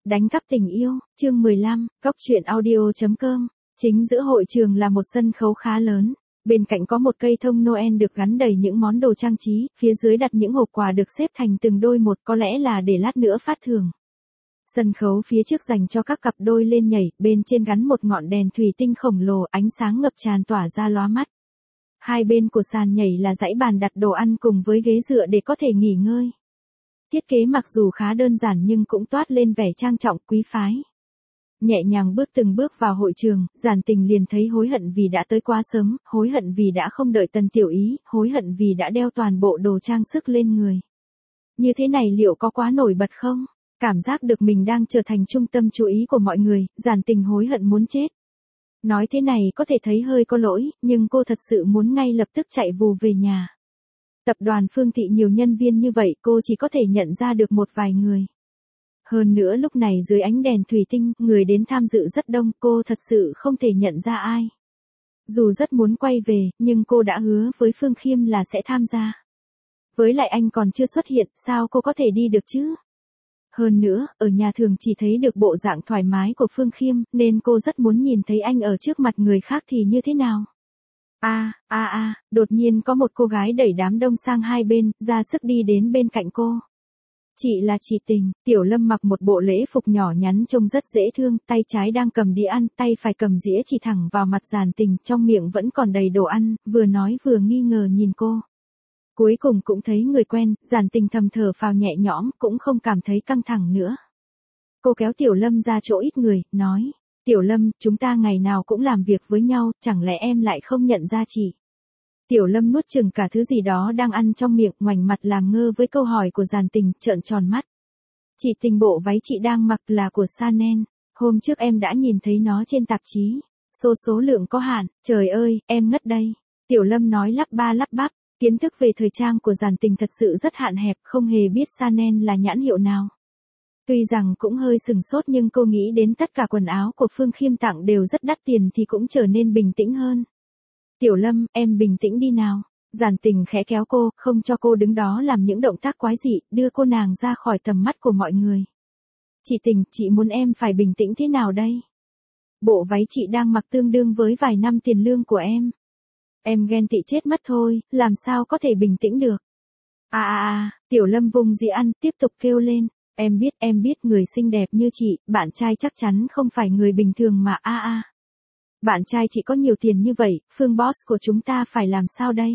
Đánh cắp tình yêu, chương 15, Cóc truyện audio.com. Chính giữa hội trường là một sân khấu khá lớn. Bên cạnh có một cây thông Noel được gắn đầy những món đồ trang trí, phía dưới đặt những hộp quà được xếp thành từng đôi một, có lẽ là để lát nữa phát thưởng. Sân khấu phía trước dành cho các cặp đôi lên nhảy, bên trên gắn một ngọn đèn thủy tinh khổng lồ, ánh sáng ngập tràn tỏa ra lóa mắt. Hai bên của sàn nhảy là dãy bàn đặt đồ ăn cùng với ghế dựa để có thể nghỉ ngơi. Thiết kế mặc dù khá đơn giản nhưng cũng toát lên vẻ trang trọng quý phái. Nhẹ nhàng bước từng bước vào hội trường, Giản Tình liền thấy hối hận vì đã tới quá sớm, hối hận vì đã không đợi Tần Tiểu Ý, hối hận vì đã đeo toàn bộ đồ trang sức lên người. Như thế này liệu có quá nổi bật không? Cảm giác được mình đang trở thành trung tâm chú ý của mọi người, Giản Tình hối hận muốn chết. Nói thế này có thể thấy hơi có lỗi, nhưng cô thật sự muốn ngay lập tức chạy vù về nhà. Tập đoàn Phương Thị nhiều nhân viên như vậy cô chỉ có thể nhận ra được một vài người. Hơn nữa lúc này dưới ánh đèn thủy tinh, người đến tham dự rất đông, cô thật sự không thể nhận ra ai. Dù rất muốn quay về, nhưng cô đã hứa với Phương Khiêm là sẽ tham gia. Với lại anh còn chưa xuất hiện, sao cô có thể đi được chứ? Hơn nữa, ở nhà thường chỉ thấy được bộ dạng thoải mái của Phương Khiêm, nên cô rất muốn nhìn thấy anh ở trước mặt người khác thì như thế nào. Đột nhiên có một cô gái đẩy đám đông sang hai bên, ra sức đi đến bên cạnh cô. Chị là chị Tình. Tiểu Lâm mặc một bộ lễ phục nhỏ nhắn trông rất dễ thương, tay trái đang cầm đĩa ăn, tay phải cầm dĩa chỉ thẳng vào mặt Giản Tình, trong miệng vẫn còn đầy đồ ăn, vừa nói vừa nghi ngờ nhìn cô. Cuối cùng cũng thấy người quen, Giản Tình thầm thở phào nhẹ nhõm, cũng không cảm thấy căng thẳng nữa. Cô kéo Tiểu Lâm ra chỗ ít người, nói, Tiểu Lâm, chúng ta ngày nào cũng làm việc với nhau, chẳng lẽ em lại không nhận ra chị? Tiểu Lâm nuốt chừng cả thứ gì đó đang ăn trong miệng, ngoảnh mặt làm ngơ với câu hỏi của Giản Tình, trợn tròn mắt. Chị Tình, bộ váy chị đang mặc là của Chanel, hôm trước em đã nhìn thấy nó trên tạp chí, số lượng có hạn, trời ơi, em ngất đây. Tiểu Lâm nói lắp ba lắp bắp, kiến thức về thời trang của Giản Tình thật sự rất hạn hẹp, không hề biết Chanel là nhãn hiệu nào. Tuy rằng cũng hơi sừng sốt nhưng cô nghĩ đến tất cả quần áo của Phương Khiêm tặng đều rất đắt tiền thì cũng trở nên bình tĩnh hơn. Tiểu Lâm, em bình tĩnh đi nào. Giản Tình khẽ kéo cô, không cho cô đứng đó làm những động tác quái dị, đưa cô nàng ra khỏi tầm mắt của mọi người. Chị Tình, chị muốn em phải bình tĩnh thế nào đây? Bộ váy chị đang mặc tương đương với vài năm tiền lương của em. Em ghen tị chết mất thôi, làm sao có thể bình tĩnh được. Tiểu Lâm vùng dĩa ăn, tiếp tục kêu lên. Em biết người xinh đẹp như chị, bạn trai chắc chắn không phải người bình thường mà Bạn trai chị có nhiều tiền như vậy, Phương Boss của chúng ta phải làm sao đây?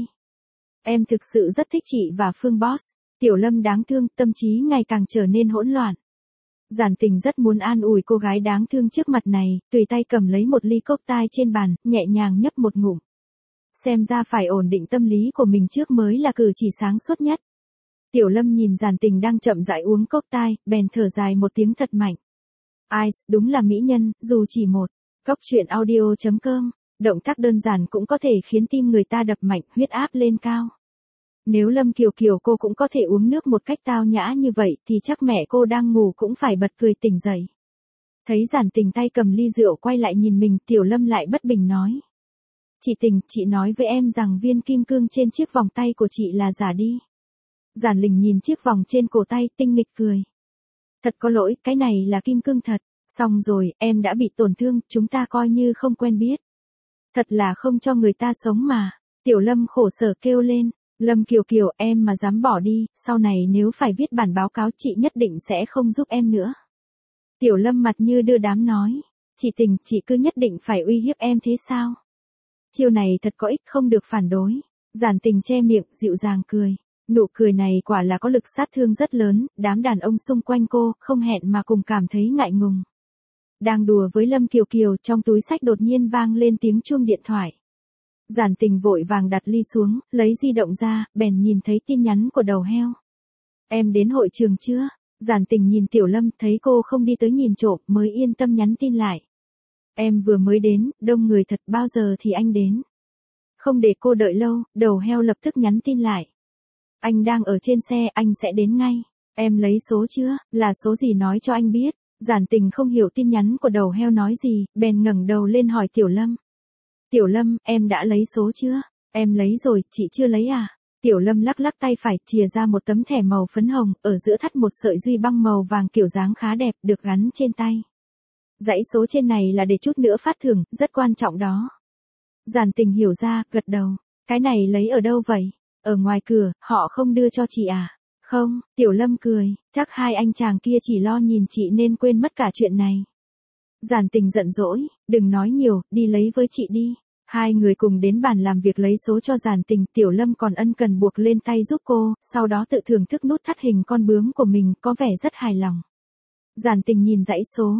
Em thực sự rất thích chị và Phương Boss. Tiểu Lâm đáng thương, tâm trí ngày càng trở nên hỗn loạn. Giản Tình rất muốn an ủi cô gái đáng thương trước mặt này, tùy tay cầm lấy một ly cocktail trên bàn, nhẹ nhàng nhấp một ngụm. Xem ra phải ổn định tâm lý của mình trước mới là cử chỉ sáng suốt nhất. Tiểu Lâm nhìn Giản Tình đang chậm rãi uống cocktail, bèn thở dài một tiếng thật mạnh. Ice, đúng là mỹ nhân, dù chỉ một. Cóc truyện audio.com, động tác đơn giản cũng có thể khiến tim người ta đập mạnh, huyết áp lên cao. Nếu Lâm Kiều Kiều cô cũng có thể uống nước một cách tao nhã như vậy thì chắc mẹ cô đang ngủ cũng phải bật cười tỉnh dậy. Thấy Giản Tình tay cầm ly rượu quay lại nhìn mình, Tiểu Lâm lại bất bình nói. Chị Tình, chị nói với em rằng viên kim cương trên chiếc vòng tay của chị là giả đi. Giản Linh nhìn chiếc vòng trên cổ tay, tinh nghịch cười. Thật có lỗi, cái này là kim cương thật. Xong rồi, em đã bị tổn thương, chúng ta coi như không quen biết. Thật là không cho người ta sống mà. Tiểu Lâm khổ sở kêu lên. Lâm Kiều Kiều, em mà dám bỏ đi, sau này nếu phải viết bản báo cáo chị nhất định sẽ không giúp em nữa. Tiểu Lâm mặt như đưa đám nói. Chị Tình, chị cứ nhất định phải uy hiếp em thế sao? Chiêu này thật có ích, không được phản đối. Giản Tình che miệng, dịu dàng cười. Nụ cười này quả là có lực sát thương rất lớn, đám đàn ông xung quanh cô, không hẹn mà cùng cảm thấy ngại ngùng. Đang đùa với Lâm Kiều Kiều, trong túi xách đột nhiên vang lên tiếng chuông điện thoại. Giản Tình vội vàng đặt ly xuống, lấy di động ra, bèn nhìn thấy tin nhắn của đầu heo. Em đến hội trường chưa? Giản Tình nhìn Tiểu Lâm, thấy cô không đi tới nhìn trộm, mới yên tâm nhắn tin lại. Em vừa mới đến, đông người thật, bao giờ thì anh đến? Không để cô đợi lâu, đầu heo lập tức nhắn tin lại. Anh đang ở trên xe, anh sẽ đến ngay. Em lấy số chưa? Là số gì nói cho anh biết. Giản Tình không hiểu tin nhắn của đầu heo nói gì, bèn ngẩng đầu lên hỏi Tiểu Lâm. Tiểu Lâm, em đã lấy số chưa? Em lấy rồi, chị chưa lấy à? Tiểu Lâm lắc lắc tay phải, chìa ra một tấm thẻ màu phấn hồng, ở giữa thắt một sợi duy băng màu vàng kiểu dáng khá đẹp, được gắn trên tay. Dãy số trên này là để chút nữa phát thưởng, rất quan trọng đó. Giản Tình hiểu ra, gật đầu. Cái này lấy ở đâu vậy? Ở ngoài cửa, họ không đưa cho chị à? Không, Tiểu Lâm cười, chắc hai anh chàng kia chỉ lo nhìn chị nên quên mất cả chuyện này. Giản Tình giận dỗi, đừng nói nhiều, đi lấy với chị đi. Hai người cùng đến bàn làm việc lấy số cho Giản Tình, Tiểu Lâm còn ân cần buộc lên tay giúp cô, sau đó tự thưởng thức nút thắt hình con bướm của mình, có vẻ rất hài lòng. Giản Tình nhìn dãy số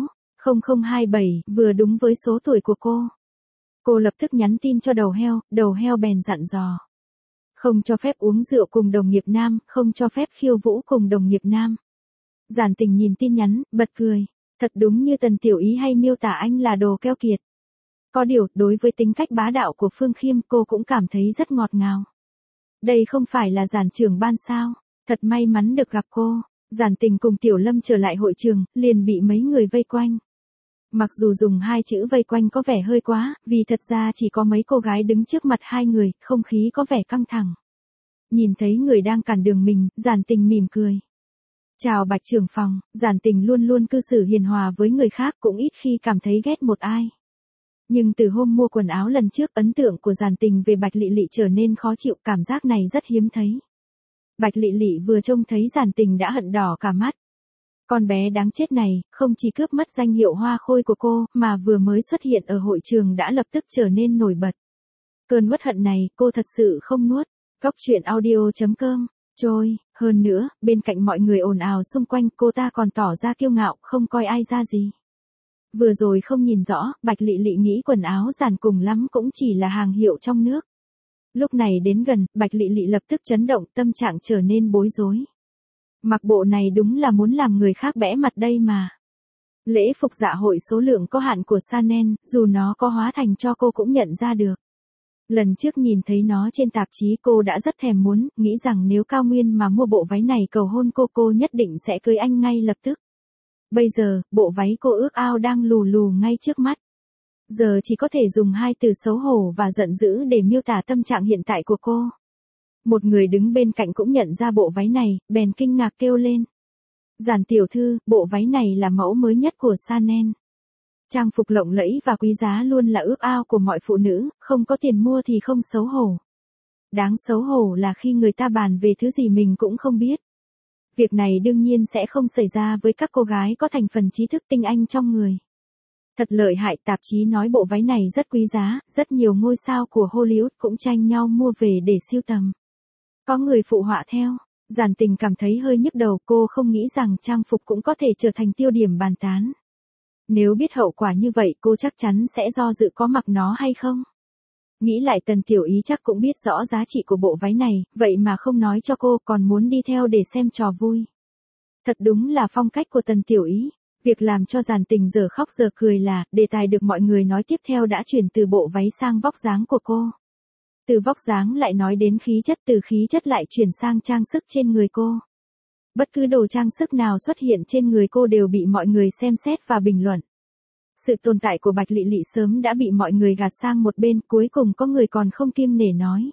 0027, vừa đúng với số tuổi của cô. Cô lập tức nhắn tin cho đầu heo bèn dặn dò. Không cho phép uống rượu cùng đồng nghiệp nam, không cho phép khiêu vũ cùng đồng nghiệp nam. Giản Tình nhìn tin nhắn, bật cười. Thật đúng như Tần Tiểu Ý hay miêu tả anh là đồ keo kiệt. Có điều, đối với tính cách bá đạo của Phương Khiêm cô cũng cảm thấy rất ngọt ngào. Đây không phải là Giản trưởng ban sao, thật may mắn được gặp cô. Giản Tình cùng Tiểu Lâm trở lại hội trường, liền bị mấy người vây quanh. Mặc dù dùng hai chữ vây quanh có vẻ hơi quá, vì thật ra chỉ có mấy cô gái đứng trước mặt hai người, không khí có vẻ căng thẳng. Nhìn thấy người đang cản đường mình, Giản Tình mỉm cười. Chào Bạch trưởng phòng, Giản Tình luôn luôn cư xử hiền hòa với người khác, cũng ít khi cảm thấy ghét một ai. Nhưng từ hôm mua quần áo lần trước, ấn tượng của Giản Tình về Bạch Lị Lị trở nên khó chịu, cảm giác này rất hiếm thấy. Bạch Lị Lị vừa trông thấy Giản Tình đã hận đỏ cả mắt. Con bé đáng chết này, không chỉ cướp mất danh hiệu hoa khôi của cô, mà vừa mới xuất hiện ở hội trường đã lập tức trở nên nổi bật. Cơn uất hận này, cô thật sự không nuốt. Góc truyện audio.com. Trôi, hơn nữa, bên cạnh mọi người ồn ào xung quanh, cô ta còn tỏ ra kiêu ngạo, không coi ai ra gì. Vừa rồi không nhìn rõ, Bạch Lị Lị nghĩ quần áo Giản cùng lắm cũng chỉ là hàng hiệu trong nước. Lúc này đến gần, Bạch Lị Lị lập tức chấn động, tâm trạng trở nên bối rối. Mặc bộ này đúng là muốn làm người khác bẽ mặt đây mà. Lễ phục dạ hội số lượng có hạn của Chanel, dù nó có hóa thành cho cô cũng nhận ra được. Lần trước nhìn thấy nó trên tạp chí cô đã rất thèm muốn, nghĩ rằng nếu Cao Nguyên mà mua bộ váy này cầu hôn cô nhất định sẽ cưới anh ngay lập tức. Bây giờ, bộ váy cô ước ao đang lù lù ngay trước mắt. Giờ chỉ có thể dùng hai từ xấu hổ và giận dữ để miêu tả tâm trạng hiện tại của cô. Một người đứng bên cạnh cũng nhận ra bộ váy này, bèn kinh ngạc kêu lên. Giản tiểu thư, bộ váy này là mẫu mới nhất của Chanel. Trang phục lộng lẫy và quý giá luôn là ước ao của mọi phụ nữ, không có tiền mua thì không xấu hổ. Đáng xấu hổ là khi người ta bàn về thứ gì mình cũng không biết. Việc này đương nhiên sẽ không xảy ra với các cô gái có thành phần trí thức tinh anh trong người. Thật lợi hại, tạp chí nói bộ váy này rất quý giá, rất nhiều ngôi sao của Hollywood cũng tranh nhau mua về để sưu tầm. Có người phụ họa theo, Giản Tình cảm thấy hơi nhức đầu, cô không nghĩ rằng trang phục cũng có thể trở thành tiêu điểm bàn tán. Nếu biết hậu quả như vậy cô chắc chắn sẽ do dự có mặc nó hay không. Nghĩ lại Tần Tiểu Ý chắc cũng biết rõ giá trị của bộ váy này, vậy mà không nói cho cô, còn muốn đi theo để xem trò vui. Thật đúng là phong cách của Tần Tiểu Ý. Việc làm cho Giản Tình giờ khóc giờ cười là, đề tài được mọi người nói tiếp theo đã chuyển từ bộ váy sang vóc dáng của cô. Từ vóc dáng lại nói đến khí chất, từ khí chất lại chuyển sang trang sức trên người cô. Bất cứ đồ trang sức nào xuất hiện trên người cô đều bị mọi người xem xét và bình luận. Sự tồn tại của Bạch Lị Lị sớm đã bị mọi người gạt sang một bên, cuối cùng có người còn không kiêng nể nói.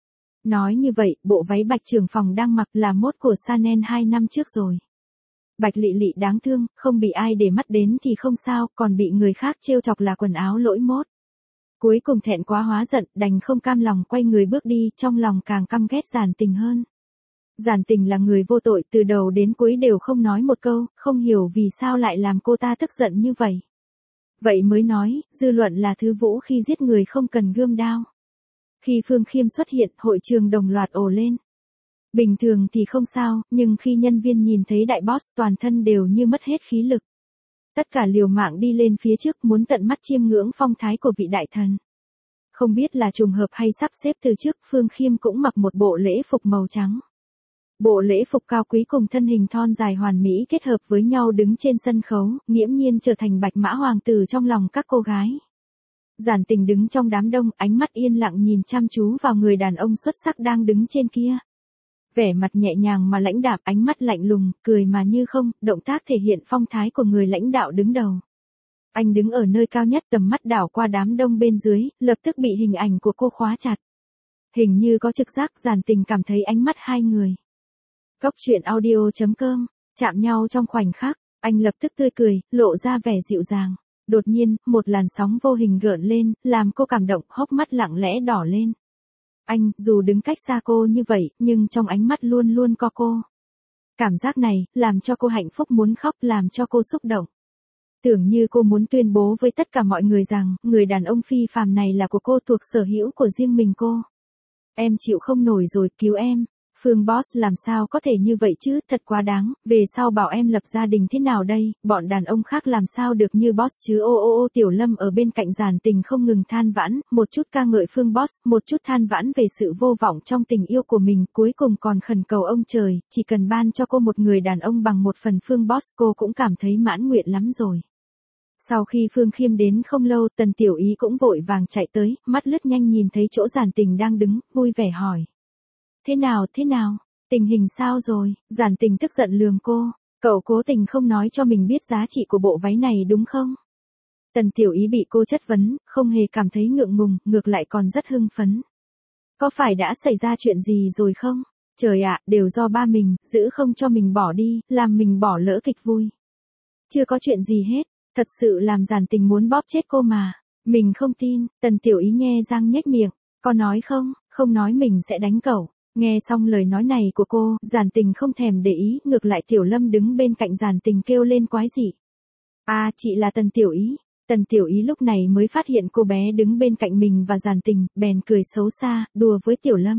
Nói như vậy, bộ váy Bạch trưởng phòng đang mặc là mốt của Chanel 2 năm trước rồi. Bạch Lị Lị đáng thương, không bị ai để mắt đến thì không sao, còn bị người khác trêu chọc là quần áo lỗi mốt. Cuối cùng thẹn quá hóa giận, đành không cam lòng quay người bước đi, trong lòng càng căm ghét Giản Tình hơn. Giản Tình là người vô tội, từ đầu đến cuối đều không nói một câu, không hiểu vì sao lại làm cô ta tức giận như vậy. Vậy mới nói, dư luận là thứ vũ khi giết người không cần gươm đao. Khi Phương Khiêm xuất hiện, hội trường đồng loạt ồ lên. Bình thường thì không sao, nhưng khi nhân viên nhìn thấy đại boss toàn thân đều như mất hết khí lực. Tất cả liều mạng đi lên phía trước muốn tận mắt chiêm ngưỡng phong thái của vị đại thần. Không biết là trùng hợp hay sắp xếp từ trước, Phương Khiêm cũng mặc một bộ lễ phục màu trắng. Bộ lễ phục cao quý cùng thân hình thon dài hoàn mỹ kết hợp với nhau đứng trên sân khấu, nghiễm nhiên trở thành bạch mã hoàng tử trong lòng các cô gái. Giản Tình đứng trong đám đông, ánh mắt yên lặng nhìn chăm chú vào người đàn ông xuất sắc đang đứng trên kia. Vẻ mặt nhẹ nhàng mà lãnh đạm, ánh mắt lạnh lùng, cười mà như không, động tác thể hiện phong thái của người lãnh đạo đứng đầu. Anh đứng ở nơi cao nhất, tầm mắt đảo qua đám đông bên dưới, lập tức bị hình ảnh của cô khóa chặt. Hình như có trực giác, Giản Tình cảm thấy ánh mắt hai người. Cốc truyện audio.com, chạm nhau trong khoảnh khắc, anh lập tức tươi cười, lộ ra vẻ dịu dàng. Đột nhiên, một làn sóng vô hình gợn lên, làm cô cảm động, hốc mắt lặng lẽ đỏ lên. Anh, dù đứng cách xa cô như vậy, nhưng trong ánh mắt luôn luôn có cô. Cảm giác này, làm cho cô hạnh phúc muốn khóc, làm cho cô xúc động. Tưởng như cô muốn tuyên bố với tất cả mọi người rằng, người đàn ông phi phàm này là của cô, thuộc sở hữu của riêng mình cô. Em chịu không nổi rồi, cứu em. Phương Boss làm sao có thể như vậy chứ, thật quá đáng, về sau bảo em lập gia đình thế nào đây, bọn đàn ông khác làm sao được như Boss chứ. Ô Tiểu Lâm ở bên cạnh Giản Tình không ngừng than vãn, một chút ca ngợi Phương Boss, một chút than vãn về sự vô vọng trong tình yêu của mình, cuối cùng còn khẩn cầu ông trời, chỉ cần ban cho cô một người đàn ông bằng một phần Phương Boss, cô cũng cảm thấy mãn nguyện lắm rồi. Sau khi Phương Khiêm đến không lâu, Tần Tiểu Ý cũng vội vàng chạy tới, mắt lướt nhanh nhìn thấy chỗ Giản Tình đang đứng, vui vẻ hỏi. Thế nào, tình hình sao rồi? Giản Tình tức giận lườm cô, cậu cố tình không nói cho mình biết giá trị của bộ váy này đúng không? Tần Tiểu Ý bị cô chất vấn, không hề cảm thấy ngượng ngùng, ngược lại còn rất hưng phấn. Có phải đã xảy ra chuyện gì rồi không? Trời ạ, đều do ba mình, giữ không cho mình bỏ đi, làm mình bỏ lỡ kịch vui. Chưa có chuyện gì hết, thật sự làm Giản Tình muốn bóp chết cô mà. Mình không tin, Tần Tiểu Ý nhe răng nhếch miệng, có nói không nói mình sẽ đánh cậu. Nghe xong lời nói này của cô, Giản Tình không thèm để ý, ngược lại Tiểu Lâm đứng bên cạnh Giản Tình kêu lên quái dị. À, chị là Tần Tiểu Ý. Tần Tiểu Ý lúc này mới phát hiện cô bé đứng bên cạnh mình và Giản Tình, bèn cười xấu xa, đùa với Tiểu Lâm.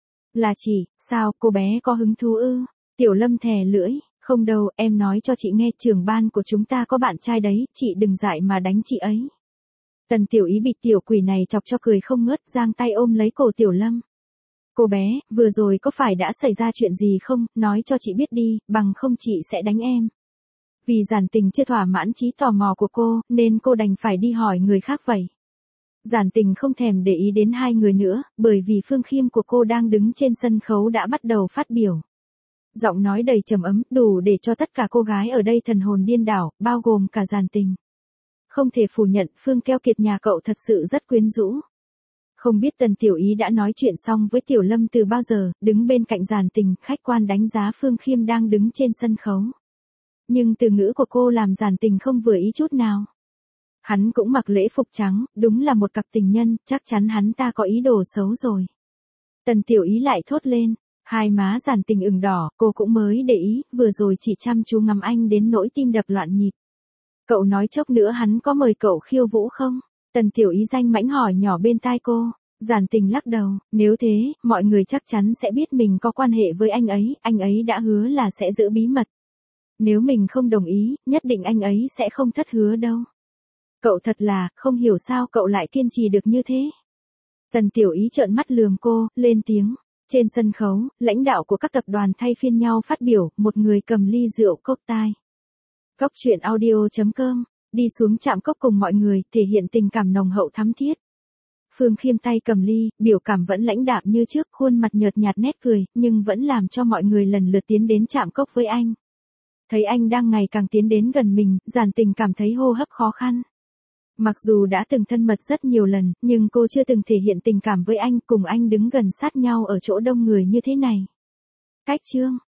Là chị, sao, cô bé có hứng thú ư? Tiểu Lâm thè lưỡi, không đâu, em nói cho chị nghe, trưởng ban của chúng ta có bạn trai đấy, chị đừng dại mà đánh chị ấy. Tần Tiểu Ý bị tiểu quỷ này chọc cho cười không ngớt, giang tay ôm lấy cổ Tiểu Lâm. Cô bé, vừa rồi có phải đã xảy ra chuyện gì không, nói cho chị biết đi, bằng không chị sẽ đánh em. Vì Giản Tình chưa thỏa mãn trí tò mò của cô, nên cô đành phải đi hỏi người khác vậy. Giản Tình không thèm để ý đến hai người nữa, bởi vì Phương Khiêm của cô đang đứng trên sân khấu đã bắt đầu phát biểu. Giọng nói đầy trầm ấm, đủ để cho tất cả cô gái ở đây thần hồn điên đảo, bao gồm cả Giản Tình. Không thể phủ nhận, Phương keo kiệt nhà cậu thật sự rất quyến rũ. Không biết Tần Tiểu Ý đã nói chuyện xong với Tiểu Lâm từ bao giờ, đứng bên cạnh Giản Tình, khách quan đánh giá Phương Khiêm đang đứng trên sân khấu. Nhưng từ ngữ của cô làm Giản Tình không vừa ý chút nào. Hắn cũng mặc lễ phục trắng, đúng là một cặp tình nhân, chắc chắn hắn ta có ý đồ xấu rồi. Tần Tiểu Ý lại thốt lên, hai má Giản Tình ửng đỏ, cô cũng mới để ý, vừa rồi chỉ chăm chú ngắm anh đến nỗi tim đập loạn nhịp. Cậu nói chốc nữa hắn có mời cậu khiêu vũ không? Tần Tiểu Ý danh mãnh hỏi nhỏ bên tai cô. Giản Tình lắc đầu, nếu thế, mọi người chắc chắn sẽ biết mình có quan hệ với anh ấy đã hứa là sẽ giữ bí mật. Nếu mình không đồng ý, nhất định anh ấy sẽ không thất hứa đâu. Cậu thật là, không hiểu sao cậu lại kiên trì được như thế. Tần Tiểu Ý trợn mắt lườm cô, lên tiếng. Trên sân khấu, lãnh đạo của các tập đoàn thay phiên nhau phát biểu, một người cầm ly rượu cốc tai. Cốc truyện audio.com, đi xuống chạm cốc cùng mọi người, thể hiện tình cảm nồng hậu thắm thiết. Phương Khiêm tay cầm ly, biểu cảm vẫn lãnh đạm như trước, khuôn mặt nhợt nhạt nét cười, nhưng vẫn làm cho mọi người lần lượt tiến đến chạm cốc với anh. Thấy anh đang ngày càng tiến đến gần mình, Giản Tình cảm thấy hô hấp khó khăn. Mặc dù đã từng thân mật rất nhiều lần, nhưng cô chưa từng thể hiện tình cảm với anh, cùng anh đứng gần sát nhau ở chỗ đông người như thế này. Cách chương